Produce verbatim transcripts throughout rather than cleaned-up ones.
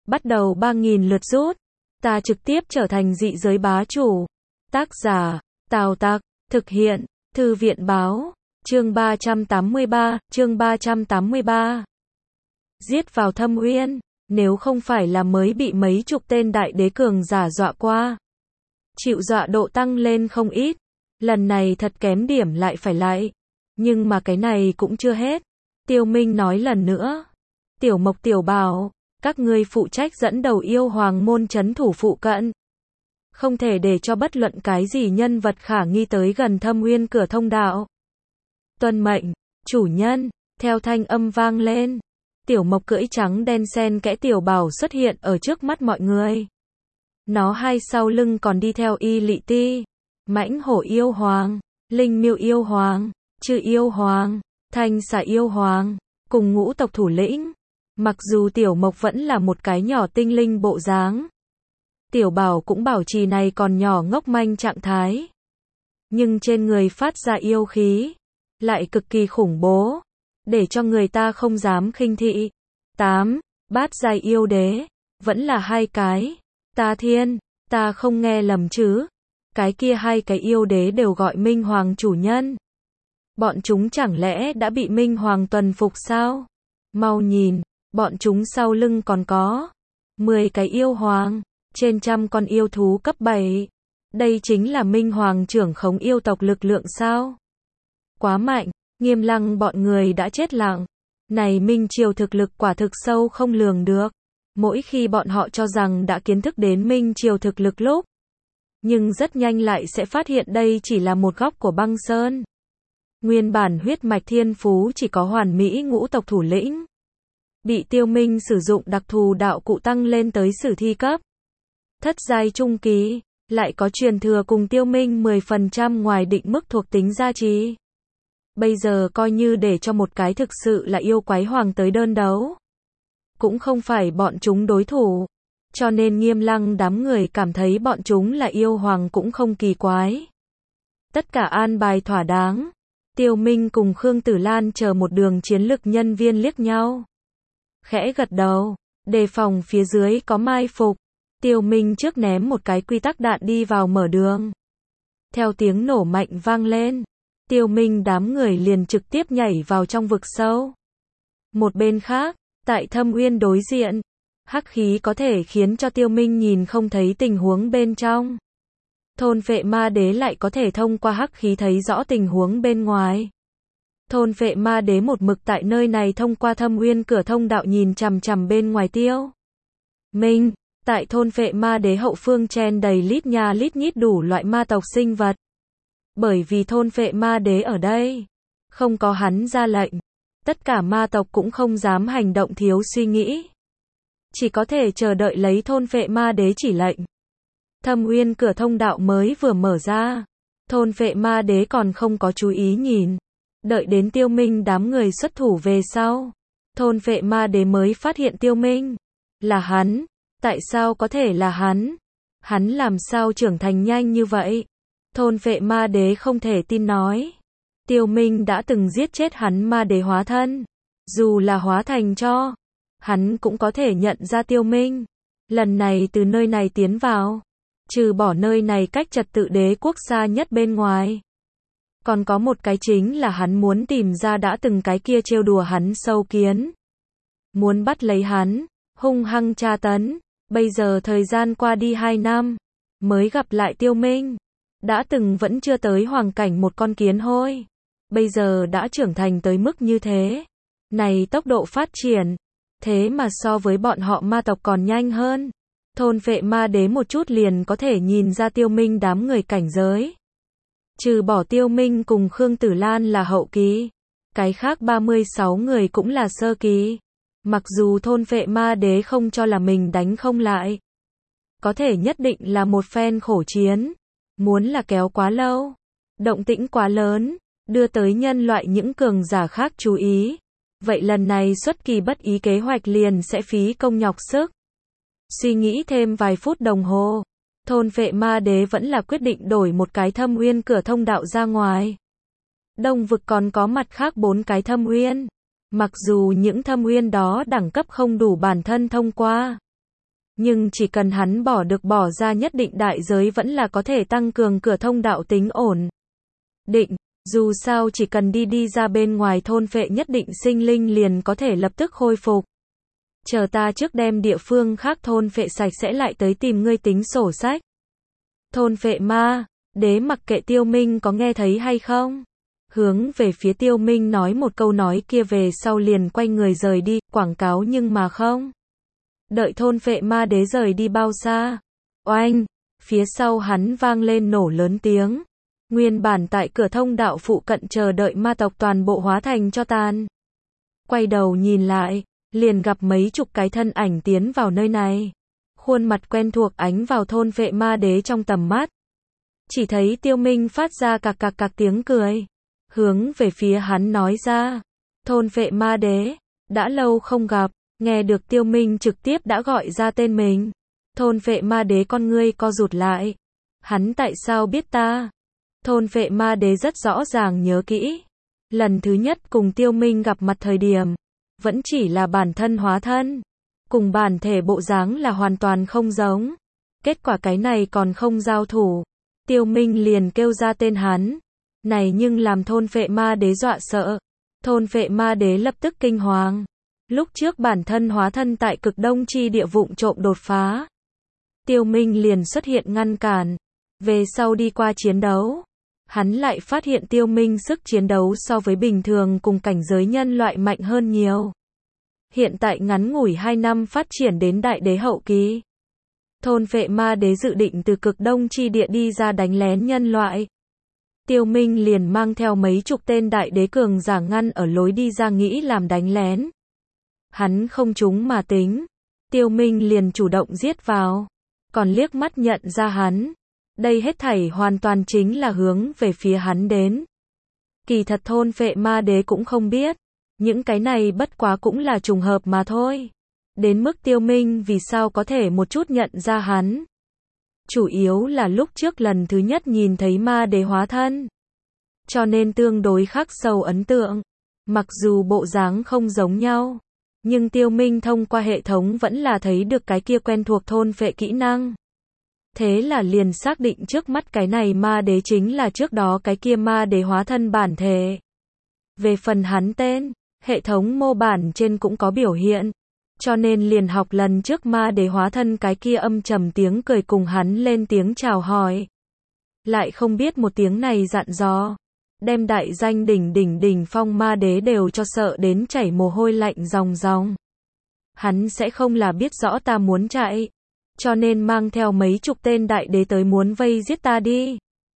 bắt đầu ba nghìn lượt rút. Ta trực tiếp trở thành dị giới bá chủ. Tác giả, Tào Tặc, thực hiện, Thư viện báo, chương ba trăm tám mươi ba, chương ba trăm tám mươi ba. Giết vào Thâm Uyên, nếu không phải là mới bị mấy chục tên đại đế cường giả dọa qua. Chịu dọa độ tăng lên không ít, lần này thật kém điểm lại phải lại. Nhưng mà cái này cũng chưa hết. Tiêu Minh nói lần nữa. Tiểu Mộc Tiểu Bảo, các ngươi phụ trách dẫn đầu yêu hoàng môn trấn thủ phụ cận. Không thể để cho bất luận cái gì nhân vật khả nghi tới gần Thâm Uyên cửa thông đạo. Tuân mệnh, chủ nhân, theo thanh âm vang lên. Tiểu Mộc cưỡi trắng đen xen kẽ Tiểu Bảo xuất hiện ở trước mắt mọi người. Nó hai sau lưng còn đi theo Y Lị Ti, Mãnh Hổ yêu hoàng, Linh Miêu yêu hoàng, Chư yêu hoàng, Thanh Xà yêu hoàng, cùng ngũ tộc thủ lĩnh. Mặc dù Tiểu Mộc vẫn là một cái nhỏ tinh linh bộ dáng, Tiểu Bảo cũng bảo trì này còn nhỏ ngốc manh trạng thái. Nhưng trên người phát ra yêu khí, lại cực kỳ khủng bố, để cho người ta không dám khinh thị. Tám, bát giai yêu đế, vẫn là hai cái. Ta thiên, ta không nghe lầm chứ. Cái kia hai cái yêu đế đều gọi Minh Hoàng chủ nhân. Bọn chúng chẳng lẽ đã bị Minh Hoàng tuần phục sao? Mau nhìn, bọn chúng sau lưng còn có mười cái yêu hoàng, trên trăm con yêu thú cấp bảy. Đây chính là Minh Hoàng trưởng khống yêu tộc lực lượng sao? Quá mạnh, Nghiêm Lăng bọn người đã chết lặng. Này Minh Triều thực lực quả thực sâu không lường được. Mỗi khi bọn họ cho rằng đã kiến thức đến Minh Triều thực lực lúc, nhưng rất nhanh lại sẽ phát hiện đây chỉ là một góc của băng sơn. Nguyên bản huyết mạch thiên phú chỉ có hoàn mỹ ngũ tộc thủ lĩnh, bị Tiêu Minh sử dụng đặc thù đạo cụ tăng lên tới sử thi cấp. Thất giai trung kỳ, lại có truyền thừa cùng Tiêu Minh mười phần trăm ngoài định mức thuộc tính gia trì. Bây giờ coi như để cho một cái thực sự là yêu quái hoàng tới đơn đấu, cũng không phải bọn chúng đối thủ. Cho nên Nghiêm Lăng đám người cảm thấy bọn chúng là yêu hoàng cũng không kỳ quái. Tất cả an bài thỏa đáng. Tiêu Minh cùng Khương Tử Lan chờ một đường chiến lực nhân viên liếc nhau, khẽ gật đầu, đề phòng phía dưới có mai phục. Tiêu Minh trước ném một cái quy tắc đạn đi vào mở đường. Theo tiếng nổ mạnh vang lên, Tiêu Minh đám người liền trực tiếp nhảy vào trong vực sâu. Một bên khác, tại Thâm Uyên đối diện, hắc khí có thể khiến cho Tiêu Minh nhìn không thấy tình huống bên trong. Thôn Phệ Ma Đế lại có thể thông qua hắc khí thấy rõ tình huống bên ngoài. Thôn Phệ Ma Đế một mực tại nơi này thông qua Thâm Uyên cửa thông đạo nhìn chằm chằm bên ngoài Tiêu Minh. Tại Thôn Phệ Ma Đế hậu phương chen đầy lít nha lít nhít đủ loại ma tộc sinh vật. Bởi vì Thôn Phệ Ma Đế ở đây, không có hắn ra lệnh, tất cả ma tộc cũng không dám hành động thiếu suy nghĩ, chỉ có thể chờ đợi lấy Thôn Phệ Ma Đế chỉ lệnh. Thâm Uyên cửa thông đạo mới vừa mở ra, Thôn Phệ Ma Đế còn không có chú ý nhìn, đợi đến Tiêu Minh đám người xuất thủ về sau, Thôn Phệ Ma Đế mới phát hiện Tiêu Minh là hắn. Tại sao có thể là hắn? Hắn làm sao trưởng thành nhanh như vậy? Thôn Phệ Ma Đế không thể tin nói. Tiêu Minh đã từng giết chết hắn ma đế hóa thân. Dù là hóa thành cho, hắn cũng có thể nhận ra Tiêu Minh. Lần này từ nơi này tiến vào, trừ bỏ nơi này cách trật tự đế quốc xa nhất bên ngoài, còn có một cái chính là hắn muốn tìm ra đã từng cái kia trêu đùa hắn sâu kiến. Muốn bắt lấy hắn, hung hăng tra tấn. Bây giờ thời gian qua đi hai năm, mới gặp lại Tiêu Minh. Đã từng vẫn chưa tới hoàng cảnh một con kiến hôi, bây giờ đã trưởng thành tới mức như thế. Này tốc độ phát triển, thế mà so với bọn họ ma tộc còn nhanh hơn. Thôn Phệ Ma Đế một chút liền có thể nhìn ra Tiêu Minh đám người cảnh giới. Trừ bỏ Tiêu Minh cùng Khương Tử Lan là hậu kỳ, cái khác ba mươi sáu người cũng là sơ kỳ. Mặc dù Thôn Phệ Ma Đế không cho là mình đánh không lại, có thể nhất định là một phen khổ chiến. Muốn là kéo quá lâu, động tĩnh quá lớn, đưa tới nhân loại những cường giả khác chú ý. Vậy lần này xuất kỳ bất ý kế hoạch liền sẽ phí công nhọc sức. Suy nghĩ thêm vài phút đồng hồ, Thôn Phệ Ma Đế vẫn là quyết định đổi một cái Thâm Uyên cửa thông đạo ra ngoài. Đông vực còn có mặt khác bốn cái Thâm Uyên. Mặc dù những Thâm Uyên đó đẳng cấp không đủ bản thân thông qua, Nhưng chỉ cần hắn bỏ được bỏ ra nhất định đại giới vẫn là có thể tăng cường cửa thông đạo tính ổn định. Dù sao chỉ cần đi đi ra bên ngoài thôn phệ nhất định sinh linh liền có thể lập tức khôi phục. Chờ ta trước đem địa phương khác thôn phệ sạch sẽ lại tới tìm ngươi tính sổ sách. Thôn phệ ma, đế mặc kệ Tiêu Minh có nghe thấy hay không. Hướng về phía Tiêu Minh nói một câu nói kia về sau liền quay người rời đi, quảng cáo nhưng mà không. Đợi thôn phệ ma đế rời đi bao xa. Oanh, phía sau hắn vang lên nổ lớn tiếng. Nguyên bản tại cửa thông đạo phụ cận chờ đợi ma tộc toàn bộ hóa thành cho tàn. Quay đầu nhìn lại, liền gặp mấy chục cái thân ảnh tiến vào nơi này. Khuôn mặt quen thuộc ánh vào thôn phệ ma đế trong tầm mắt. Chỉ thấy Tiêu Minh phát ra cạc cạc cạc tiếng cười. Hướng về phía hắn nói ra. Thôn phệ ma đế, đã lâu không gặp, nghe được Tiêu Minh trực tiếp đã gọi ra tên mình. Thôn phệ ma đế con ngươi co rụt lại. Hắn tại sao biết ta? Thôn phệ ma đế rất rõ ràng nhớ kỹ. Lần thứ nhất cùng Tiêu Minh gặp mặt thời điểm, vẫn chỉ là bản thân hóa thân. Cùng bản thể bộ dáng là hoàn toàn không giống. Kết quả cái này còn không giao thủ. Tiêu Minh liền kêu ra tên hắn. Này nhưng làm thôn phệ ma đế dọa sợ. Thôn phệ ma đế lập tức kinh hoàng. Lúc trước bản thân hóa thân tại cực đông chi địa vụng trộm đột phá. Tiêu Minh liền xuất hiện ngăn cản. Về sau đi qua chiến đấu. Hắn lại phát hiện Tiêu Minh sức chiến đấu so với bình thường cùng cảnh giới nhân loại mạnh hơn nhiều. Hiện tại ngắn ngủi hai năm phát triển đến đại đế hậu kỳ. Thôn phệ ma đế dự định từ cực đông chi địa đi ra đánh lén nhân loại. Tiêu Minh liền mang theo mấy chục tên đại đế cường giả ngăn ở lối đi ra nghĩ làm đánh lén. Hắn không trúng mà tính. Tiêu Minh liền chủ động giết vào. Còn liếc mắt nhận ra hắn. Đây hết thảy hoàn toàn chính là hướng về phía hắn đến. Kỳ thật thôn phệ ma đế cũng không biết. Những cái này bất quá cũng là trùng hợp mà thôi. Đến mức Tiêu Minh vì sao có thể một chút nhận ra hắn. Chủ yếu là lúc trước lần thứ nhất nhìn thấy ma đế hóa thân. Cho nên tương đối khắc sâu ấn tượng. Mặc dù bộ dáng không giống nhau. Nhưng Tiêu Minh thông qua hệ thống vẫn là thấy được cái kia quen thuộc thôn phệ kỹ năng. Thế là liền xác định trước mắt cái này ma đế chính là trước đó cái kia ma đế hóa thân bản thể. Về phần hắn tên, hệ thống mô bản trên cũng có biểu hiện. Cho nên liền học lần trước ma đế hóa thân cái kia âm trầm tiếng cười cùng hắn lên tiếng chào hỏi. Lại không biết một tiếng này dặn dò. Đem đại danh đỉnh đỉnh đỉnh phong ma đế đều cho sợ đến chảy mồ hôi lạnh ròng ròng. Hắn sẽ không là biết rõ ta muốn chạy. Cho nên mang theo mấy chục tên đại đế tới muốn vây giết ta đi.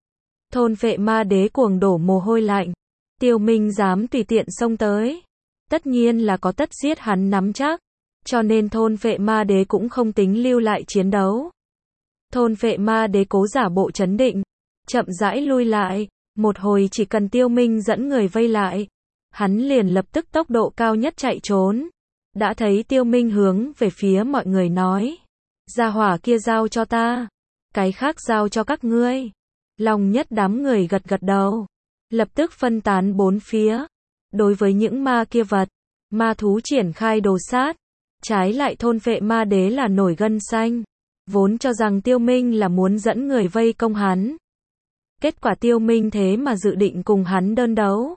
Thôn phệ ma đế cuồng đổ mồ hôi lạnh. Tiêu Minh dám tùy tiện xông tới. Tất nhiên là có tất giết hắn nắm chắc. Cho nên thôn phệ ma đế cũng không tính lưu lại chiến đấu. Thôn phệ ma đế cố giả bộ trấn định. Chậm rãi lui lại. Một hồi chỉ cần Tiêu Minh dẫn người vây lại. Hắn liền lập tức tốc độ cao nhất chạy trốn. Đã thấy Tiêu Minh hướng về phía mọi người nói. Gia hỏa kia giao cho ta. Cái khác giao cho các ngươi. Lòng nhất đám người gật gật đầu. Lập tức phân tán bốn phía. Đối với những ma kia vật. Ma thú triển khai đồ sát. Trái lại thôn phệ ma đế là nổi gân xanh. Vốn cho rằng Tiêu Minh là muốn dẫn người vây công hắn. Kết quả Tiêu Minh thế mà dự định cùng hắn đơn đấu.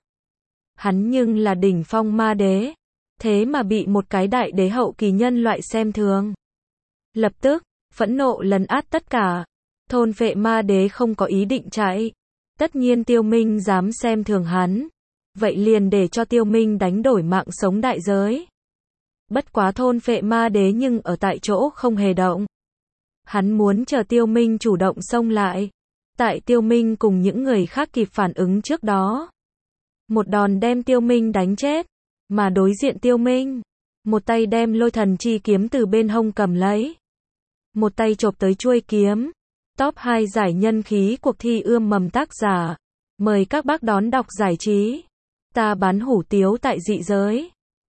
Hắn nhưng là đỉnh phong ma đế. Thế mà bị một cái đại đế hậu kỳ nhân loại xem thường. Lập tức, phẫn nộ lấn át tất cả. Thôn phệ ma đế không có ý định chạy. Tất nhiên Tiêu Minh dám xem thường hắn. Vậy liền để cho Tiêu Minh đánh đổi mạng sống đại giới. Bất quá thôn phệ ma đế nhưng ở tại chỗ không hề động. Hắn muốn chờ Tiêu Minh chủ động xông lại. Tại Tiêu Minh cùng những người khác kịp phản ứng trước đó. Một đòn đem Tiêu Minh đánh chết. Mà đối diện Tiêu Minh. Một tay đem lôi thần chi kiếm từ bên hông cầm lấy. Một tay chộp tới chuôi kiếm. Top hai giải nhân khí cuộc thi ươm mầm tác giả. Mời các bác đón đọc giải trí. Ta bán hủ tiếu tại dị giới.